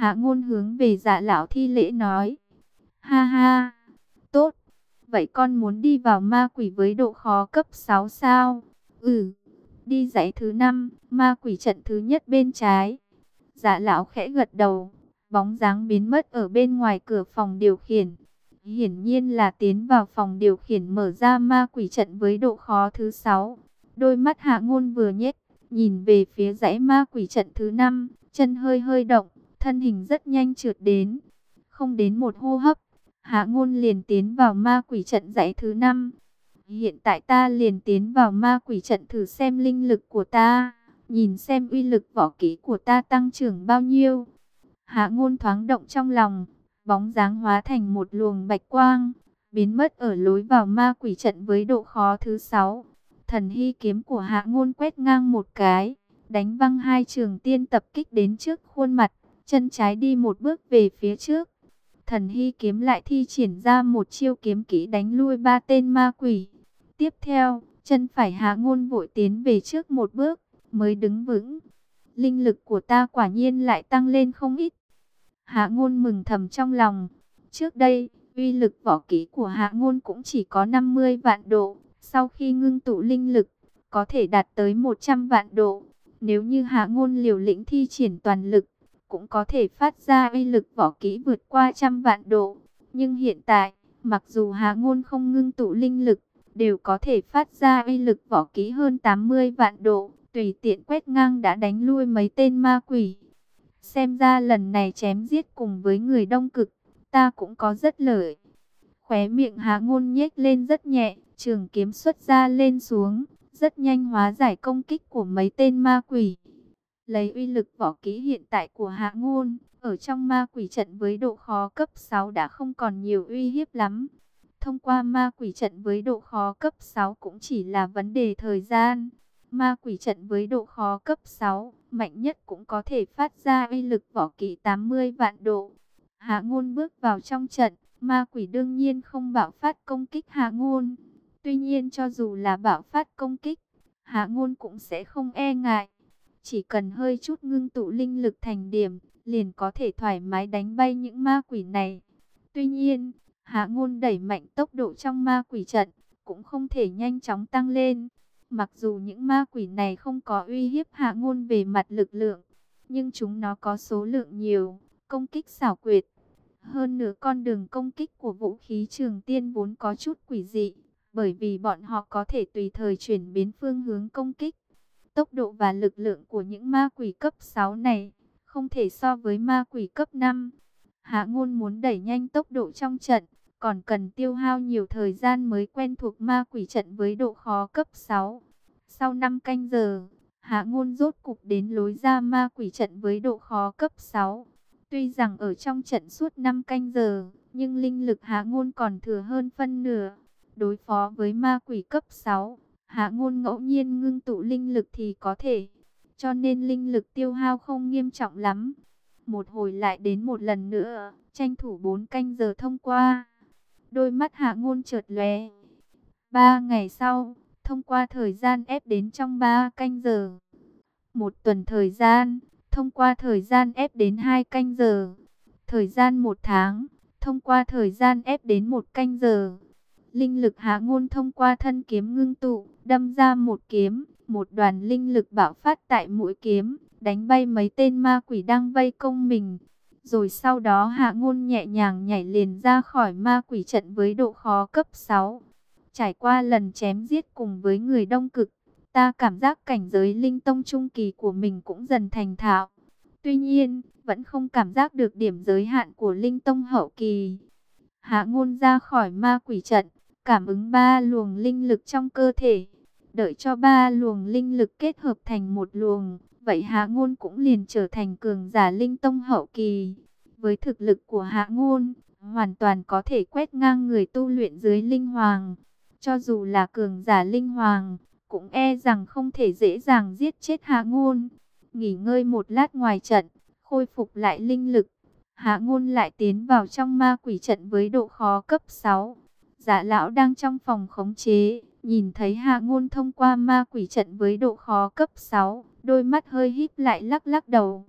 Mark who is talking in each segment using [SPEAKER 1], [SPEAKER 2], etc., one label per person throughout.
[SPEAKER 1] Hạ Ngôn hướng về Dạ lão thi lễ nói: "Ha ha, tốt. Vậy con muốn đi vào ma quỷ với độ khó cấp 6 sao?" "Ừ, đi dãy thứ 5, ma quỷ trận thứ nhất bên trái." Dạ lão khẽ gật đầu, bóng dáng biến mất ở bên ngoài cửa phòng điều khiển. Hiển nhiên là tiến vào phòng điều khiển mở ra ma quỷ trận với độ khó thứ 6. Đôi mắt Hạ Ngôn vừa nhếch, nhìn về phía dãy ma quỷ trận thứ 5, chân hơi hơi động, thân hình rất nhanh trượt đến. Không đến một hô hấp, Hạ Ngôn liền tiến vào ma quỷ trận dãy thứ 5. Hiện tại ta liền tiến vào ma quỷ trận thử xem linh lực của ta, nhìn xem uy lực võ kỹ của ta tăng trưởng bao nhiêu. Hạ Ngôn thoáng động trong lòng, bóng dáng hóa thành một luồng bạch quang, biến mất ở lối vào ma quỷ trận với độ khó thứ 6. Thần hy kiếm của Hạ Ngôn quét ngang một cái, đánh văng hai trường tiên tập kích đến trước khuôn mặt, chân trái đi một bước về phía trước. Thần hy kiếm lại thi triển ra một chiêu kiếm kỹ đánh lui ba tên ma quỷ. Tiếp theo, chân phải Hạ Ngôn vội tiến về trước một bước, mới đứng vững. Linh lực của ta quả nhiên lại tăng lên không ít. Hạ Ngôn mừng thầm trong lòng. Trước đây, uy lực võ kỹ của Hạ Ngôn cũng chỉ có 50 vạn độ. Sau khi ngưng tụ linh lực, có thể đạt tới 100 vạn độ. Nếu như Hạ Ngôn liều lĩnh thi triển toàn lực, cũng có thể phát ra uy lực võ kỹ vượt qua 100 vạn độ. Nhưng hiện tại, mặc dù Hạ Ngôn không ngưng tụ linh lực, đều có thể phát ra uy lực võ kỹ hơn 80 vạn độ. Tùy tiện quét ngang đã đánh lui mấy tên ma quỷ. Xem ra lần này chém giết cùng với người Đông Cực, ta cũng có rất lợi. Khóe miệng Hạ Ngôn nhếch lên rất nhẹ, trường kiếm xuất ra lên xuống, rất nhanh hóa giải công kích của mấy tên ma quỷ. Lấy uy lực võ kỹ hiện tại của Hạ Ngôn, ở trong ma quỷ trận với độ khó cấp 6 đã không còn nhiều uy hiếp lắm. Thông qua ma quỷ trận với độ khó cấp 6 cũng chỉ là vấn đề thời gian. Ma quỷ trận với độ khó cấp 6, mạnh nhất cũng có thể phát ra uy lực võ kỹ 80 vạn độ. Hạ Ngôn bước vào trong trận, ma quỷ đương nhiên không bạo phát công kích Hạ Ngôn. Tuy nhiên cho dù là bạo phát công kích, Hạ Ngôn cũng sẽ không e ngại. Chỉ cần hơi chút ngưng tụ linh lực thành điểm, liền có thể thoải mái đánh bay những ma quỷ này. Tuy nhiên, Hạ Ngôn đẩy mạnh tốc độ trong ma quỷ trận, cũng không thể nhanh chóng tăng lên. Mặc dù những ma quỷ này không có uy hiếp Hạ Ngôn về mặt lực lượng, nhưng chúng nó có số lượng nhiều, công kích xảo quyệt. Hơn nữa con đường công kích của vũ khí trường tiên vốn có chút quỷ dị, bởi vì bọn họ có thể tùy thời chuyển biến phương hướng công kích. Tốc độ và lực lượng của những ma quỷ cấp 6 này không thể so với ma quỷ cấp 5. Hạ Ngôn muốn đẩy nhanh tốc độ trong trận, còn cần tiêu hao nhiều thời gian mới quen thuộc ma quỷ trận với độ khó cấp 6. Sau 5 canh giờ, Hạ Ngôn rốt cục đến lối ra ma quỷ trận với độ khó cấp 6. Tuy rằng ở trong trận suốt 5 canh giờ, nhưng linh lực Hạ Ngôn còn thừa hơn phân nửa. Đối phó với ma quỷ cấp 6, Hạ Ngôn ngẫu nhiên ngưng tụ linh lực thì có thể, cho nên linh lực tiêu hao không nghiêm trọng lắm. Một hồi lại đến một lần nữa, tranh thủ 4 canh giờ thông qua. Đôi mắt Hạ Ngôn chợt lóe. 3 ngày sau, thông qua thời gian ép đến trong 3 canh giờ. Một tuần thời gian, thông qua thời gian ép đến 2 canh giờ. Thời gian 1 tháng, thông qua thời gian ép đến 1 canh giờ. Linh lực Hạ Ngôn thông qua thân kiếm ngưng tụ, đâm ra một kiếm, một đoàn linh lực bạo phát tại mũi kiếm, đánh bay mấy tên ma quỷ đang vây công mình. Rồi sau đó Hạ Ngôn nhẹ nhàng nhảy liền ra khỏi ma quỷ trận với độ khó cấp 6. Trải qua lần chém giết cùng với người Đông Cực, ta cảm giác cảnh giới linh tông trung kỳ của mình cũng dần thành thạo. Tuy nhiên, vẫn không cảm giác được điểm giới hạn của linh tông hậu kỳ. Hạ Ngôn ra khỏi ma quỷ trận, cảm ứng 3 luồng linh lực trong cơ thể. Đợi cho 3 luồng linh lực kết hợp thành một luồng, vậy Hạ Ngôn cũng liền trở thành cường giả linh tông hậu kỳ. Với thực lực của Hạ Ngôn, hoàn toàn có thể quét ngang người tu luyện dưới linh hoàng. Cho dù là cường giả linh hoàng, cũng e rằng không thể dễ dàng giết chết Hạ Ngôn. Nghỉ ngơi một lát ngoài trận, khôi phục lại linh lực, Hạ Ngôn lại tiến vào trong ma quỷ trận với độ khó cấp 6. Dạ lão đang trong phòng khống chế, nhìn thấy Hạ Ngôn thông qua ma quỷ trận với độ khó cấp 6, đôi mắt hơi híp lại lắc lắc đầu.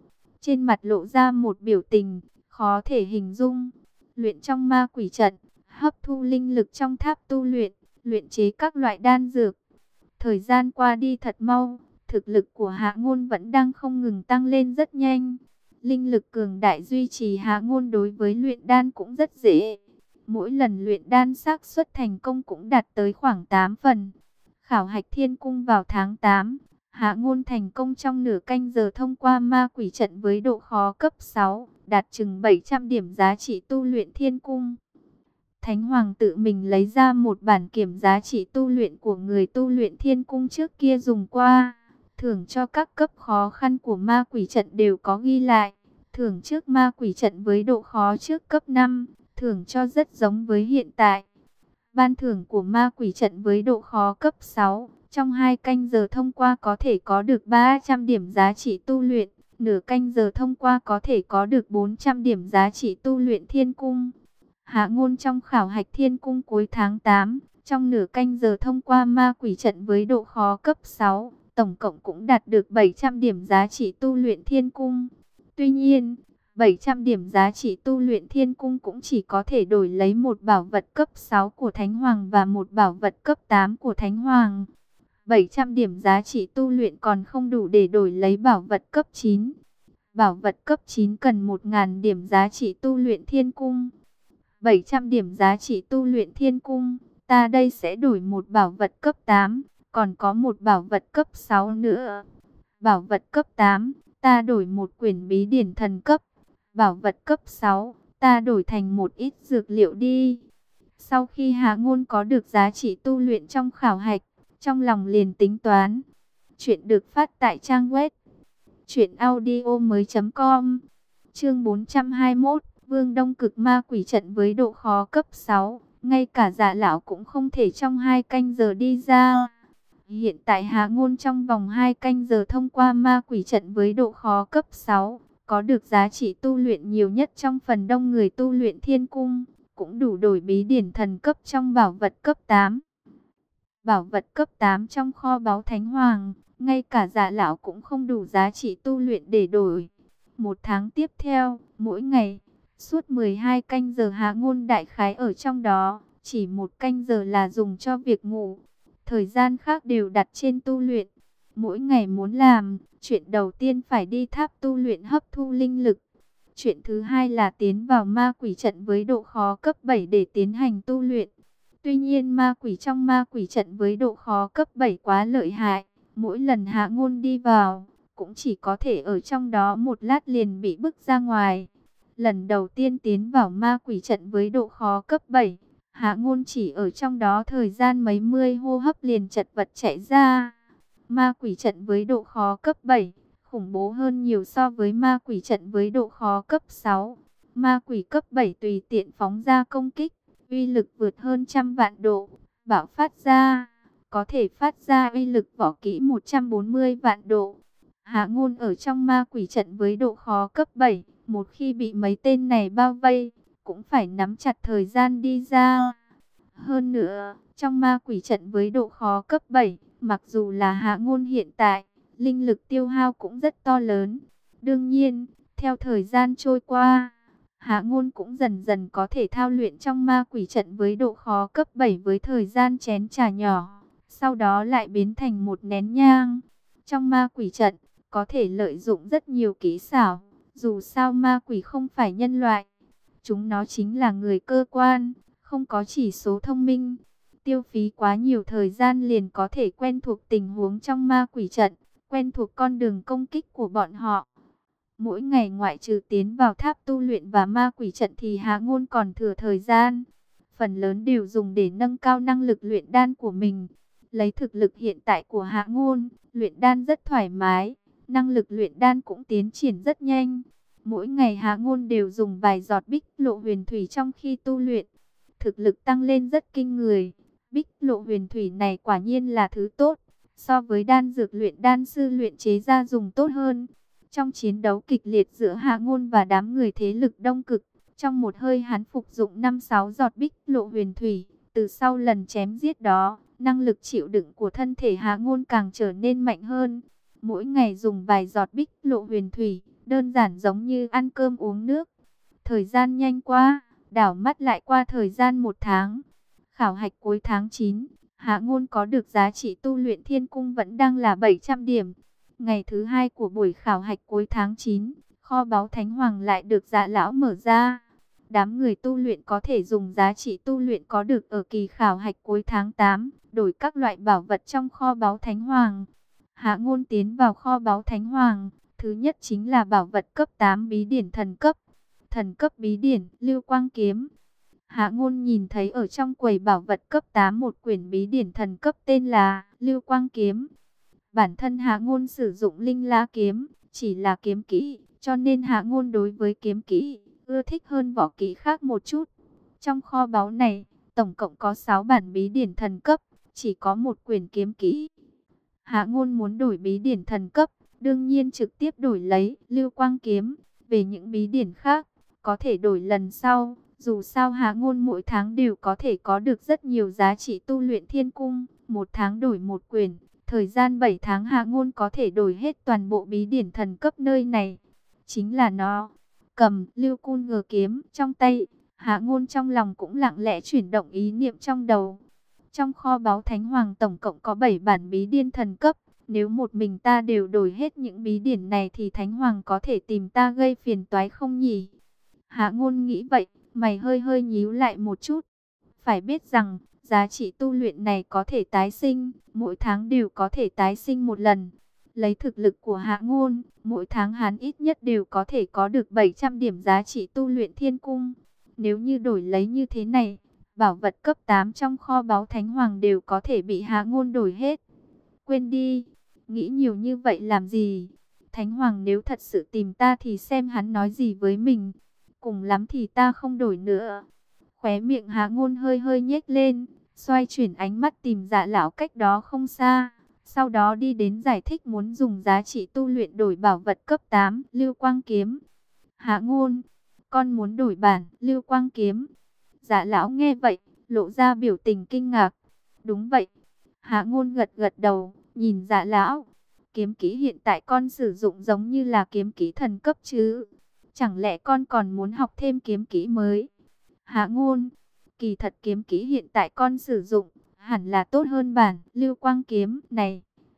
[SPEAKER 1] trên mặt lộ ra một biểu tình khó thể hình dung. Luyện trong ma quỷ trận, hấp thu linh lực trong tháp tu luyện, luyện chế các loại đan dược. Thời gian qua đi thật mau, thực lực của Hạ Ngôn vẫn đang không ngừng tăng lên rất nhanh. Linh lực cường đại duy trì Hạ Ngôn đối với luyện đan cũng rất dễ. Mỗi lần luyện đan xác suất thành công cũng đạt tới khoảng 8 phần. Khảo hạch thiên cung vào tháng 8, Hạ Ngôn thành công trong nửa canh giờ thông qua ma quỷ trận với độ khó cấp 6, đạt chừng 700 điểm giá trị tu luyện thiên cung. Thánh Hoàng tự mình lấy ra một bản kiểm giá trị tu luyện của người tu luyện thiên cung trước kia dùng qua. Thưởng cho các cấp khó khăn của ma quỷ trận đều có ghi lại. Thưởng trước ma quỷ trận với độ khó trước cấp 5, thưởng cho rất giống với hiện tại. Ban thưởng của ma quỷ trận với độ khó cấp 6, trong 2 canh giờ thông qua có thể có được 300 điểm giá trị tu luyện, nửa canh giờ thông qua có thể có được 400 điểm giá trị tu luyện thiên cung. Hạ Ngôn trong khảo hạch thiên cung cuối tháng 8, trong nửa canh giờ thông qua ma quỷ trận với độ khó cấp 6, tổng cộng cũng đạt được 700 điểm giá trị tu luyện thiên cung. Tuy nhiên, 700 điểm giá trị tu luyện thiên cung cũng chỉ có thể đổi lấy một bảo vật cấp 6 của Thánh Hoàng và một bảo vật cấp 8 của Thánh Hoàng. 700 điểm giá trị tu luyện còn không đủ để đổi lấy bảo vật cấp 9. Bảo vật cấp 9 cần 1000 điểm giá trị tu luyện thiên cung. 700 điểm giá trị tu luyện thiên cung, ta đây sẽ đổi một bảo vật cấp 8, còn có một bảo vật cấp 6 nữa. Bảo vật cấp 8, ta đổi một quyển bí điển thần cấp. Bảo vật cấp 6, ta đổi thành một ít dược liệu đi. Sau khi Hạ Ngôn có được giá trị tu luyện trong khảo hạch, trong lòng liền tính toán. Chuyện được phát tại trang web truyệnaudiomoi.com. Chương 421, Vương Đông Cực Ma Quỷ Trận với độ khó cấp 6, ngay cả Dạ lão cũng không thể trong 2 canh giờ đi ra. Hiện tại Hạ Ngôn trong vòng 2 canh giờ thông qua ma quỷ trận với độ khó cấp 6, có được giá trị tu luyện nhiều nhất trong phần đông người tu luyện thiên cung, cũng đủ đổi bí điển thần cấp trong bảo vật cấp 8. Bảo vật cấp 8 trong kho báu Thánh Hoàng, ngay cả Dạ lão cũng không đủ giá trị tu luyện để đổi. Một tháng tiếp theo, mỗi ngày, suốt 12 canh giờ Hạ Ngôn đại khái ở trong đó, chỉ 1 canh giờ là dùng cho việc ngủ. Thời gian khác đều đặt trên tu luyện. Mỗi ngày muốn làm, chuyện đầu tiên phải đi tháp tu luyện hấp thu linh lực. Chuyện thứ hai là tiến vào ma quỷ trận với độ khó cấp 7 để tiến hành tu luyện. Tuy nhiên ma quỷ trong ma quỷ trận với độ khó cấp 7 quá lợi hại. Mỗi lần Hạ Ngôn đi vào, cũng chỉ có thể ở trong đó một lát liền bị bức ra ngoài. Lần đầu tiên tiến vào ma quỷ trận với độ khó cấp 7, Hạ Ngôn chỉ ở trong đó thời gian mấy mươi hô hấp liền chật vật chạy ra. Ma quỷ trận với độ khó cấp 7, khủng bố hơn nhiều so với ma quỷ trận với độ khó cấp 6. Ma quỷ cấp 7 tùy tiện phóng ra công kích, uy lực vượt hơn 100 vạn độ, bạo phát ra, có thể phát ra uy lực võ kỹ 140 vạn độ. Hạ Ngôn ở trong ma quỷ trận với độ khó cấp 7, một khi bị mấy tên này bao vây, cũng phải nắm chặt thời gian đi ra. Hơn nữa, trong ma quỷ trận với độ khó cấp 7, mặc dù là Hạ Ngôn hiện tại, linh lực tiêu hao cũng rất to lớn. Đương nhiên, theo thời gian trôi qua, Hạ Ngôn cũng dần dần có thể thao luyện trong ma quỷ trận với độ khó cấp 7 với thời gian chén trà nhỏ, sau đó lại biến thành một nén nhang. Trong ma quỷ trận, có thể lợi dụng rất nhiều kỹ xảo, dù sao ma quỷ không phải nhân loại. Chúng nó chính là người cơ quan, không có chỉ số thông minh. Tiêu phí quá nhiều thời gian liền có thể quen thuộc tình huống trong ma quỷ trận, quen thuộc con đường công kích của bọn họ. Mỗi ngày ngoại trừ tiến vào tháp tu luyện và ma quỷ trận thì Hạ Ngôn còn thừa thời gian. Phần lớn đều dùng để nâng cao năng lực luyện đan của mình. Lấy thực lực hiện tại của Hạ Ngôn, luyện đan rất thoải mái, năng lực luyện đan cũng tiến triển rất nhanh. Mỗi ngày Hạ Ngôn đều dùng vài giọt bích lộ huyền thủy trong khi tu luyện. Thực lực tăng lên rất kinh người. Bích lộ huyền thủy này quả nhiên là thứ tốt. So với đan dược luyện đan sư luyện chế ra dùng tốt hơn. Trong chiến đấu kịch liệt giữa Hạ Ngôn và đám người thế lực Đông Cực, trong một hơi hắn phục dụng 5-6 giọt bích lộ huyền thủy. Từ sau lần chém giết đó, năng lực chịu đựng của thân thể Hạ Ngôn càng trở nên mạnh hơn. Mỗi ngày dùng vài giọt bích lộ huyền thủy, đơn giản giống như ăn cơm uống nước. Thời gian nhanh qua, đảo mắt lại qua thời gian 1 tháng. Khảo hạch cuối tháng 9, Hạ Ngôn có được giá trị tu luyện thiên cung vẫn đang là 700 điểm. Ngày thứ 2 của buổi khảo hạch cuối tháng 9, kho báu Thánh Hoàng lại được Dạ lão mở ra. Đám người tu luyện có thể dùng giá trị tu luyện có được ở kỳ khảo hạch cuối tháng 8, đổi các loại bảo vật trong kho báu Thánh Hoàng. Hạ Ngôn tiến vào kho báu Thánh Hoàng, thứ nhất chính là bảo vật cấp 8 bí điển thần cấp. Thần cấp bí điển, Lưu Quang kiếm. Hạ Ngôn nhìn thấy ở trong quầy bảo vật cấp 8 một quyển bí điển thần cấp tên là Lưu Quang kiếm. Bản thân Hạ Ngôn sử dụng Linh La kiếm, chỉ là kiếm kỹ, cho nên Hạ Ngôn đối với kiếm kỹ ưa thích hơn võ kỹ khác một chút. Trong kho báu này, tổng cộng có 6 bản bí điển thần cấp, chỉ có một quyển kiếm kỹ. Hạ Ngôn muốn đổi bí điển thần cấp, đương nhiên trực tiếp đổi lấy Lưu Quang kiếm. Về những bí điển khác, có thể đổi lần sau. Dù sao Hạ Ngôn mỗi tháng đều có thể có được rất nhiều giá trị tu luyện thiên cung. 1 tháng đổi một quyển, thời gian 7 tháng Hạ Ngôn có thể đổi hết toàn bộ bí điển thần cấp nơi này. Chính là nó. Cầm Lưu Cun Ngờ kiếm trong tay, Hạ Ngôn trong lòng cũng lặng lẽ chuyển động ý niệm trong đầu. Trong kho báu Thánh Hoàng tổng cộng có 7 bản bí điển thần cấp. Nếu một mình ta đều đổi hết những bí điển này thì Thánh Hoàng có thể tìm ta gây phiền toái không nhỉ? Hạ Ngôn nghĩ vậy, mày hơi hơi nhíu lại một chút. Phải biết rằng, giá trị tu luyện này có thể tái sinh, mỗi tháng đều có thể tái sinh một lần. Lấy thực lực của Hạ Ngôn, mỗi tháng hắn ít nhất đều có thể có được 700 điểm giá trị tu luyện thiên cung. Nếu như đổi lấy như thế này, bảo vật cấp 8 trong kho báu Thánh Hoàng đều có thể bị Hạ Ngôn đổi hết. Quên đi, nghĩ nhiều như vậy làm gì? Thánh Hoàng nếu thật sự tìm ta thì xem hắn nói gì với mình. Cùng lắm thì ta không đổi nữa. Khóe miệng Hạ Ngôn hơi hơi nhếch lên, xoay chuyển ánh mắt tìm Dạ lão cách đó không xa. Sau đó đi đến giải thích muốn dùng giá trị tu luyện đổi bảo vật cấp 8 Lưu Quang kiếm. Hạ Ngôn, con muốn đổi bản Lưu Quang kiếm. Dạ lão nghe vậy, lộ ra biểu tình kinh ngạc. Đúng vậy. Hạ Ngôn gật gật đầu, nhìn Dạ lão. Kiếm kỹ hiện tại con sử dụng giống như là kiếm kỹ thần cấp chứ? Chẳng lẽ con còn muốn học thêm kiếm kỹ mới? Hạ Ngôn, kỳ thật kiếm kỹ hiện tại con sử dụng hẳn là tốt hơn bản Lưu Quang kiếm này.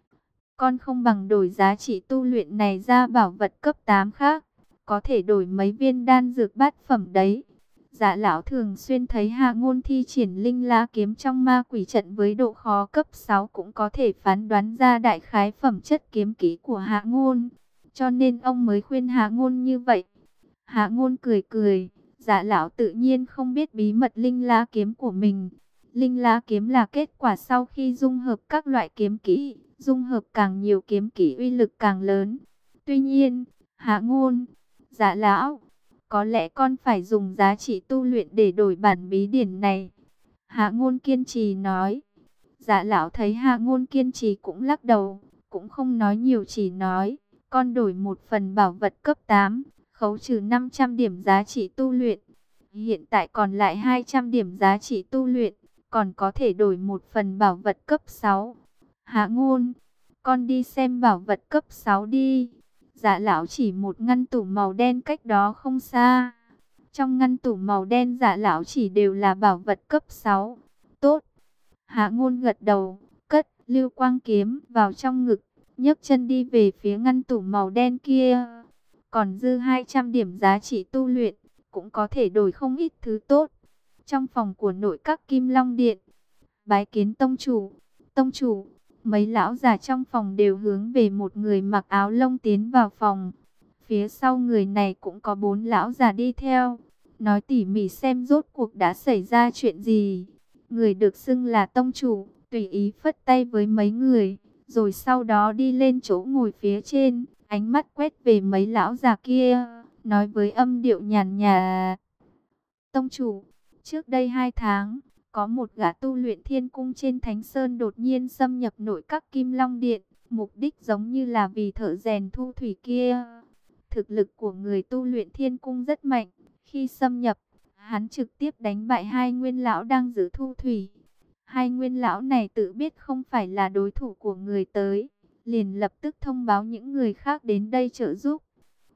[SPEAKER 1] Con không bằng đổi giá trị tu luyện này ra bảo vật cấp 8 khác, có thể đổi mấy viên đan dược bát phẩm đấy. Dạ lão thường xuyên thấy Hạ Ngôn thi triển Linh La kiếm trong ma quỷ trận với độ khó cấp 6 cũng có thể phán đoán ra đại khái phẩm chất kiếm kỹ của Hạ Ngôn, cho nên ông mới khuyên Hạ Ngôn như vậy. Hạ Ngôn cười cười, Dạ lão tự nhiên không biết bí mật Linh La kiếm của mình. Linh La kiếm là kết quả sau khi dung hợp các loại kiếm kỹ, dung hợp càng nhiều kiếm kỹ uy lực càng lớn. Tuy nhiên, Hạ Ngôn, Dạ lão, có lẽ con phải dùng giá trị tu luyện để đổi bản bí điển này. Hạ Ngôn kiên trì nói. Dạ lão thấy Hạ Ngôn kiên trì cũng lắc đầu, cũng không nói nhiều, chỉ nói, con đổi một phần bảo vật cấp 8, khấu trừ 500 điểm giá trị tu luyện. Hiện tại còn lại 200 điểm giá trị tu luyện, còn có thể đổi một phần bảo vật cấp 6. Hạ Ngôn, con đi xem bảo vật cấp 6 đi. Dạ lão chỉ một ngăn tủ màu đen cách đó không xa. Trong ngăn tủ màu đen Dạ lão chỉ đều là bảo vật cấp 6. Tốt. Hạ Ngôn gật đầu, cất Lưu Quang kiếm vào trong ngực, nhấc chân đi về phía ngăn tủ màu đen kia. Còn dư 200 điểm giá trị tu luyện, cũng có thể đổi không ít thứ tốt. Trong phòng của nội các Kim Long Điện, bái kiến tông chủ. Tông chủ, mấy lão già trong phòng đều hướng về một người mặc áo lông tiến vào phòng. Phía sau người này cũng có 4 lão già đi theo, nói tỉ mỉ xem rốt cuộc đã xảy ra chuyện gì. Người được xưng là tông chủ, tùy ý phất tay với mấy người, rồi sau đó đi lên chỗ ngồi phía trên, ánh mắt quét về mấy lão già kia, nói với âm điệu nhàn nhạt. Tông chủ, trước đây 2 tháng, có một gã tu luyện thiên cung trên Thánh Sơn đột nhiên xâm nhập nội các Kim Long Điện, mục đích giống như là vì thợ rèn thu thủy kia. Thực lực của người tu luyện thiên cung rất mạnh, khi xâm nhập, hắn trực tiếp đánh bại 2 nguyên lão đang giữ thu thủy. 2 nguyên lão này tự biết không phải là đối thủ của người tới, liền lập tức thông báo những người khác đến đây trợ giúp.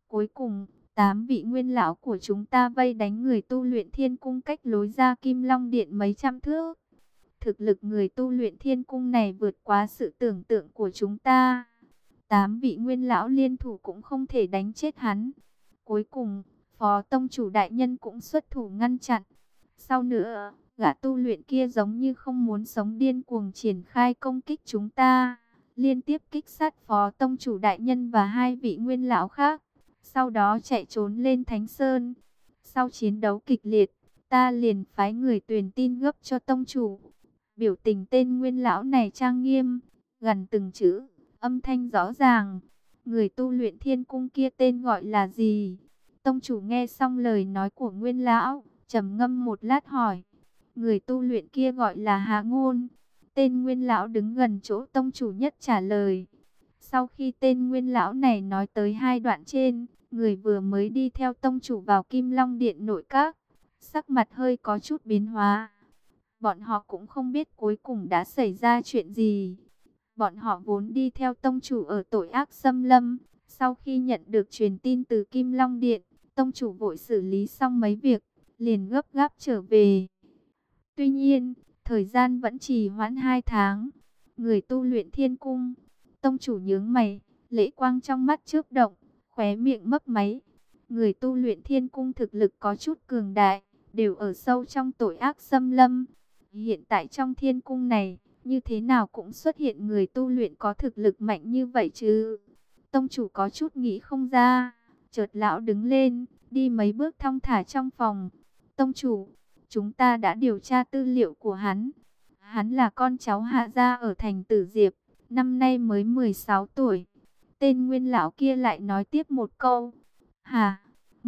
[SPEAKER 1] Cuối cùng, 8 vị nguyên lão của chúng ta vây đánh người tu luyện thiên cung cách lối ra Kim Long Điện mấy trăm thước. Thực lực người tu luyện thiên cung này vượt quá sự tưởng tượng của chúng ta. 8 vị nguyên lão liên thủ cũng không thể đánh chết hắn. Cuối cùng, Phó Tông Chủ Đại Nhân cũng xuất thủ ngăn chặn. Sau nữa, gã tu luyện kia giống như không muốn sống điên cuồng triển khai công kích chúng ta. Liên tiếp kích sát Phó Tông Chủ Đại Nhân và 2 vị nguyên lão khác. Sau đó chạy trốn lên Thánh Sơn. Sau chiến đấu kịch liệt, ta liền phái người truyền tin gấp cho Tông Chủ. Biểu tình tên nguyên lão này trang nghiêm, gần từng chữ, âm thanh rõ ràng. Người tu luyện thiên cung kia tên gọi là gì? Tông Chủ nghe xong lời nói của nguyên lão, trầm ngâm một lát hỏi. Người tu luyện kia gọi là Hạ Ngôn. Tên nguyên lão đứng gần chỗ Tông Chủ nhất trả lời. Sau khi tên nguyên lão này nói tới 2 đoạn trên, người vừa mới đi theo Tông Chủ vào Kim Long Điện nội các, sắc mặt hơi có chút biến hóa. Bọn họ cũng không biết cuối cùng đã xảy ra chuyện gì. Bọn họ vốn đi theo Tông Chủ ở tội ác xâm lâm. Sau khi nhận được truyền tin từ Kim Long Điện, Tông Chủ vội xử lý xong mấy việc, liền gấp gáp trở về. Tuy nhiên, thời gian vẫn trì hoãn 2 tháng. Người tu luyện thiên cung, Tông Chủ nhướng mày, lễ quang trong mắt chớp động, khóe miệng mấp máy. Người tu luyện thiên cung thực lực có chút cường đại, đều ở sâu trong tội ác xâm lâm. Hiện tại trong thiên cung này, như thế nào cũng xuất hiện người tu luyện có thực lực mạnh như vậy chứ. Tông Chủ có chút nghĩ không ra, chợt lão đứng lên, đi mấy bước thong thả trong phòng. Tông Chủ, chúng ta đã điều tra tư liệu của hắn. Hắn là con cháu Hạ gia ở thành Tử Diệp, năm nay mới 16 tuổi. Tên nguyên lão kia lại nói tiếp một câu. Hả?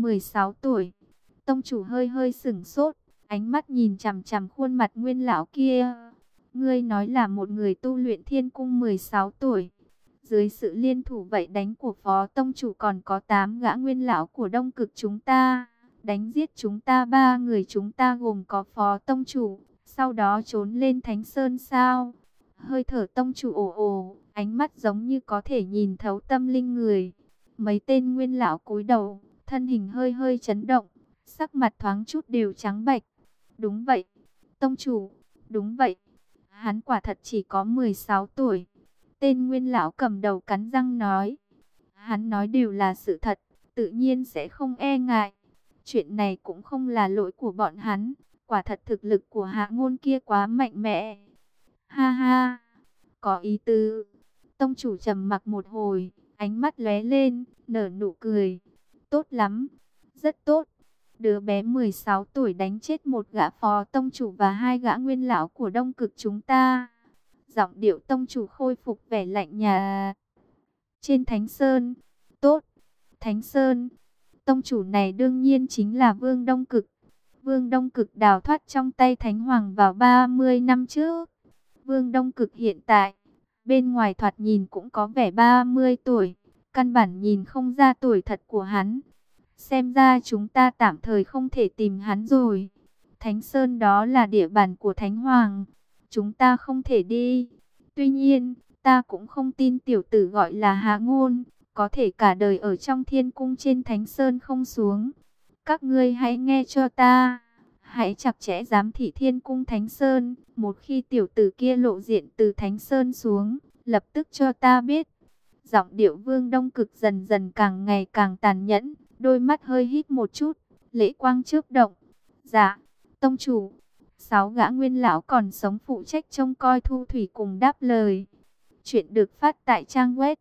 [SPEAKER 1] 16 tuổi? Tông Chủ hơi hơi sửng sốt, ánh mắt nhìn chằm chằm khuôn mặt nguyên lão kia. Ngươi nói là một người tu luyện thiên cung 16 tuổi. Dưới sự liên thủ vậy đánh của Phó Tông Chủ còn có 8 gã nguyên lão của Đông Cực chúng ta. Đánh giết chúng ta 3 người, chúng ta gồm có Phó Tông Chủ, sau đó trốn lên Thánh Sơn sao? Hơi thở Tông Chủ ồ ồ, ánh mắt giống như có thể nhìn thấu tâm linh người. Mấy tên nguyên lão cúi đầu, thân hình hơi hơi chấn động, sắc mặt thoáng chút đều trắng bệch. Đúng vậy, Tông Chủ, đúng vậy. Hắn quả thật chỉ có 16 tuổi. Tên nguyên lão cầm đầu cắn răng nói. Hắn nói đều là sự thật, tự nhiên sẽ không e ngại. Chuyện này cũng không là lỗi của bọn hắn. Quả thật thực lực của Hạ Ngôn kia quá mạnh mẽ. Ha ha, có ý tứ. Tông Chủ trầm mặc một hồi, ánh mắt lóe lên, nở nụ cười. Tốt lắm, rất tốt. Đứa bé 16 tuổi đánh chết một gã Phó Tông Chủ và 2 gã nguyên lão của Đông Cực chúng ta. Giọng điệu Tông Chủ khôi phục vẻ lạnh nhạt. Trên Thánh Sơn, tốt, Thánh Sơn. Tông Chủ này đương nhiên chính là Vương Đông Cực. Vương Đông Cực đào thoát trong tay Thánh Hoàng vào 30 năm trước. Vương Đông Cực hiện tại, bên ngoài thoạt nhìn cũng có vẻ 30 tuổi. Căn bản nhìn không ra tuổi thật của hắn. Xem ra chúng ta tạm thời không thể tìm hắn rồi. Thánh Sơn đó là địa bàn của Thánh Hoàng. Chúng ta không thể đi. Tuy nhiên, ta cũng không tin tiểu tử gọi là Hạ Ngôn có thể cả đời ở trong thiên cung trên Thánh Sơn không xuống. Các ngươi hãy nghe cho ta. Hãy chặt chẽ giám thị thiên cung Thánh Sơn. Một khi tiểu tử kia lộ diện từ Thánh Sơn xuống, lập tức cho ta biết. Giọng điệu Vương Đông Cực dần dần càng ngày càng tàn nhẫn. Đôi mắt hơi hít một chút, lễ quang chớp động. Dạ, Tông Chủ. 6 gã nguyên lão còn sống phụ trách trông coi thu thủy cùng đáp lời. Chuyện được phát tại trang web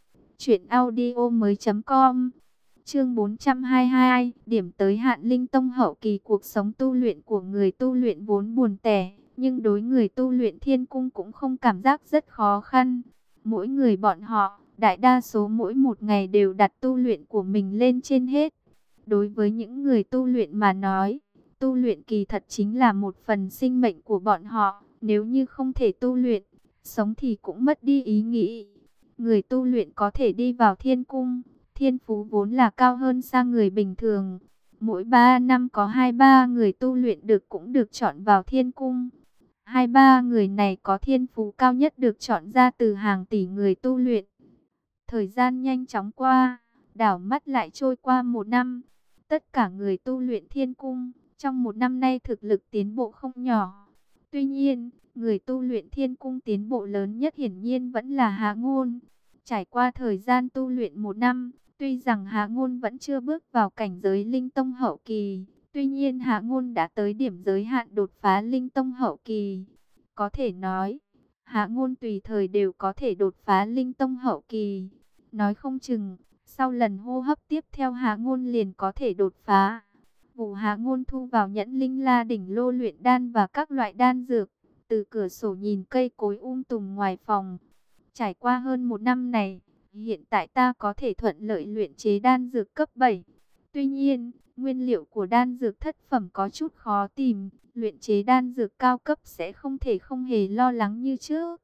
[SPEAKER 1] truyệnaudiomoi.com. Chương 422, điểm tới hạn linh tông hậu kỳ. Cuộc sống tu luyện của người tu luyện vốn buồn tẻ, nhưng đối người tu luyện thiên cung cũng không cảm giác rất khó khăn. Mỗi người bọn họ, đại đa số mỗi một ngày đều đặt tu luyện của mình lên trên hết. Đối với những người tu luyện mà nói, tu luyện kỳ thật chính là một phần sinh mệnh của bọn họ. Nếu như không thể tu luyện, sống thì cũng mất đi ý nghĩa. Người tu luyện có thể đi vào thiên cung, thiên phú vốn là cao hơn xa người bình thường. Mỗi 3 năm có 2-3 người tu luyện được cũng được chọn vào thiên cung. 2-3 người này có thiên phú cao nhất được chọn ra từ hàng tỷ người tu luyện. Thời gian nhanh chóng qua, Đảo mắt lại trôi qua một năm. Tất cả người tu luyện thiên cung, trong một năm nay thực lực tiến bộ không nhỏ. Tuy nhiên, người tu luyện thiên cung tiến bộ lớn nhất hiển nhiên vẫn là Hạ Ngôn. Trải qua thời gian tu luyện một năm, tuy rằng Hạ Ngôn vẫn chưa bước vào cảnh giới linh tông hậu kỳ, tuy nhiên Hạ Ngôn đã tới điểm giới hạn đột phá linh tông hậu kỳ. Có thể nói, Hạ Ngôn tùy thời đều có thể đột phá linh tông hậu kỳ. Nói không chừng, sau lần hô hấp tiếp theo Hạ Ngôn liền có thể đột phá. Vụ Hạ Ngôn thu vào nhẫn linh la đỉnh lô luyện đan và các loại đan dược. Từ cửa sổ nhìn cây cối tùm ngoài phòng. Trải qua hơn một năm này, hiện tại ta có thể thuận lợi luyện chế đan dược cấp 7. Tuy nhiên, nguyên liệu của đan dược thất phẩm có chút khó tìm. Luyện chế đan dược cao cấp sẽ không hề lo lắng như trước.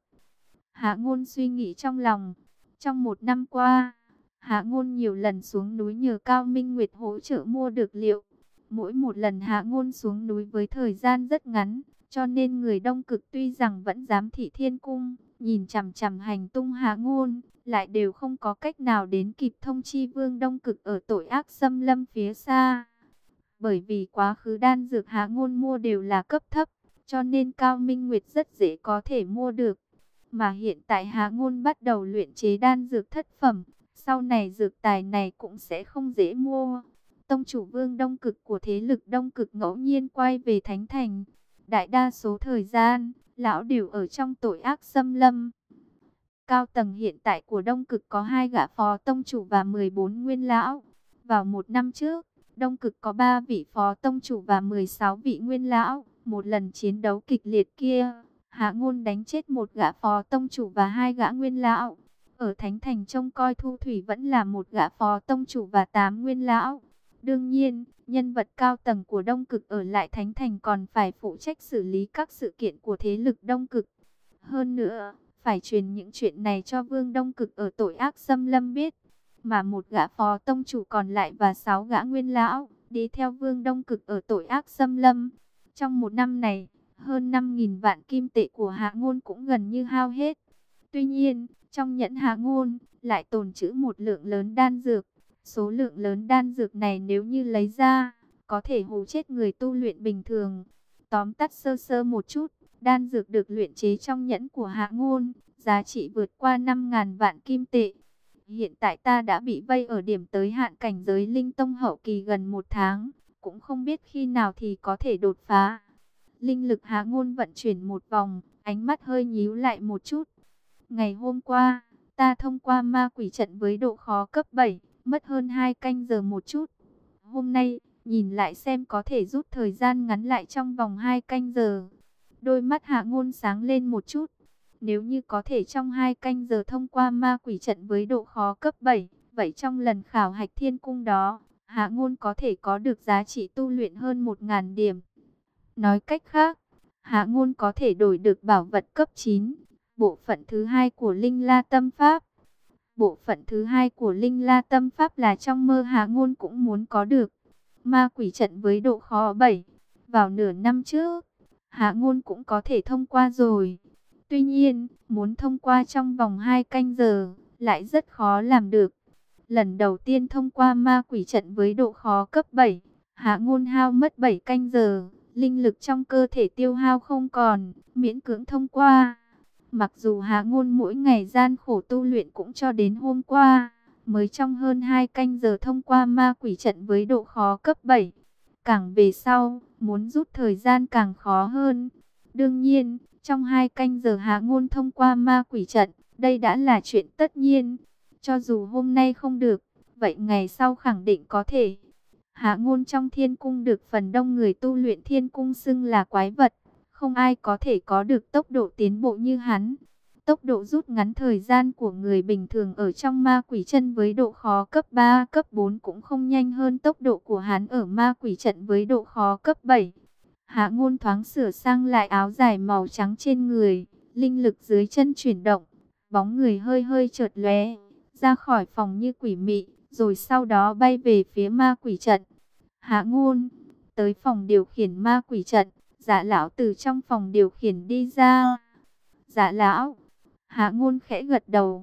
[SPEAKER 1] Hạ Ngôn suy nghĩ trong lòng. Trong một năm qua, Hạ Ngôn nhiều lần xuống núi nhờ Cao Minh Nguyệt hỗ trợ mua được liệu. Mỗi một lần Hạ Ngôn xuống núi với thời gian rất ngắn, cho nên người Đông Cực tuy rằng vẫn giám thị thiên cung, nhìn chằm chằm hành tung Hạ Ngôn, lại đều không có cách nào đến kịp thông chi Vương Đông Cực ở tội ác xâm lâm phía xa. Bởi vì quá khứ đan dược Hạ Ngôn mua đều là cấp thấp, cho nên Cao Minh Nguyệt rất dễ có thể mua được. Mà hiện tại Hạ Ngôn bắt đầu luyện chế đan dược thất phẩm, sau này dược tài này cũng sẽ không dễ mua. Tông chủ Vương Đông Cực của thế lực Đông Cực ngẫu nhiên quay về Thánh Thành. Đại đa số thời gian, lão đều ở trong tội ác xâm lâm. Cao tầng hiện tại của Đông Cực có 2 gã phó tông chủ và 14 nguyên lão. Vào một năm trước, Đông Cực có 3 vị phó tông chủ và 16 vị nguyên lão. Một lần chiến đấu kịch liệt kia, Hạ Ngôn đánh chết một gã phó tông chủ và 2 gã nguyên lão. Ở Thánh Thành trông coi Thu Thủy vẫn là một gã phó tông chủ và 8 nguyên lão. Đương nhiên, nhân vật cao tầng của Đông Cực ở lại Thánh Thành còn phải phụ trách xử lý các sự kiện của thế lực Đông Cực. Hơn nữa, phải truyền những chuyện này cho Vương Đông Cực ở tội ác xâm lâm biết. Mà một gã phó tông chủ còn lại và 6 gã nguyên lão đi theo Vương Đông Cực ở tội ác xâm lâm. Trong một năm này, hơn 5.000 vạn kim tệ của Hạ Ngôn cũng gần như hao hết. Tuy nhiên, trong nhẫn Hạ Ngôn lại tồn trữ một lượng lớn đan dược. Số lượng lớn đan dược này nếu như lấy ra, có thể hù chết người tu luyện bình thường. Tóm tắt sơ sơ một chút, đan dược được luyện chế trong nhẫn của Hạ Ngôn, giá trị vượt qua 5.000 vạn kim tệ. Hiện tại ta đã bị vây ở điểm tới hạn cảnh giới linh tông hậu kỳ gần một tháng, cũng không biết khi nào thì có thể đột phá. Linh lực Hạ Ngôn vận chuyển một vòng, ánh mắt hơi nhíu lại một chút. Ngày hôm qua, ta thông qua ma quỷ trận với độ khó cấp 7, mất hơn 2 canh giờ một chút. Hôm nay, nhìn lại xem có thể rút thời gian ngắn lại trong vòng 2 canh giờ. Đôi mắt Hạ Ngôn sáng lên một chút. Nếu như có thể trong 2 canh giờ thông qua ma quỷ trận với độ khó cấp 7, vậy trong lần khảo hạch thiên cung đó, Hạ Ngôn có thể có được giá trị tu luyện hơn 1.000 điểm. Nói cách khác, Hạ Ngôn có thể đổi được bảo vật cấp 9, bộ phận thứ 2 của Linh La Tâm Pháp. Bộ phận thứ 2 của Linh La Tâm Pháp là trong mơ Hạ Ngôn cũng muốn có được. Ma quỷ trận với độ khó 7, vào nửa năm trước, Hạ Ngôn cũng có thể thông qua rồi. Tuy nhiên, muốn thông qua trong vòng 2 canh giờ, lại rất khó làm được. Lần đầu tiên thông qua ma quỷ trận với độ khó cấp 7, Hạ Ngôn hao mất 7 canh giờ, linh lực trong cơ thể tiêu hao không còn, miễn cưỡng thông qua. Mặc dù Hạ Ngôn mỗi ngày gian khổ tu luyện cũng cho đến hôm qua, mới trong hơn 2 canh giờ thông qua ma quỷ trận với độ khó cấp 7. Càng về sau, muốn rút thời gian càng khó hơn. Đương nhiên, trong 2 canh giờ Hạ Ngôn thông qua ma quỷ trận, đây đã là chuyện tất nhiên. Cho dù hôm nay không được, vậy ngày sau khẳng định có thể. Hạ Ngôn trong thiên cung được phần đông người tu luyện thiên cung xưng là quái vật. Không ai có thể có được tốc độ tiến bộ như hắn. Tốc độ rút ngắn thời gian của người bình thường ở trong ma quỷ chân với độ khó cấp 3, cấp 4 cũng không nhanh hơn tốc độ của hắn ở ma quỷ trận với độ khó cấp 7. Hạ Ngôn thoáng sửa sang lại áo dài màu trắng trên người, linh lực dưới chân chuyển động, bóng người hơi hơi chợt lóe, ra khỏi phòng như quỷ mị, rồi sau đó bay về phía ma quỷ trận. Hạ Ngôn tới phòng điều khiển ma quỷ trận, Dạ lão từ trong phòng điều khiển đi ra. Dạ lão. Hạ Ngôn khẽ gật đầu.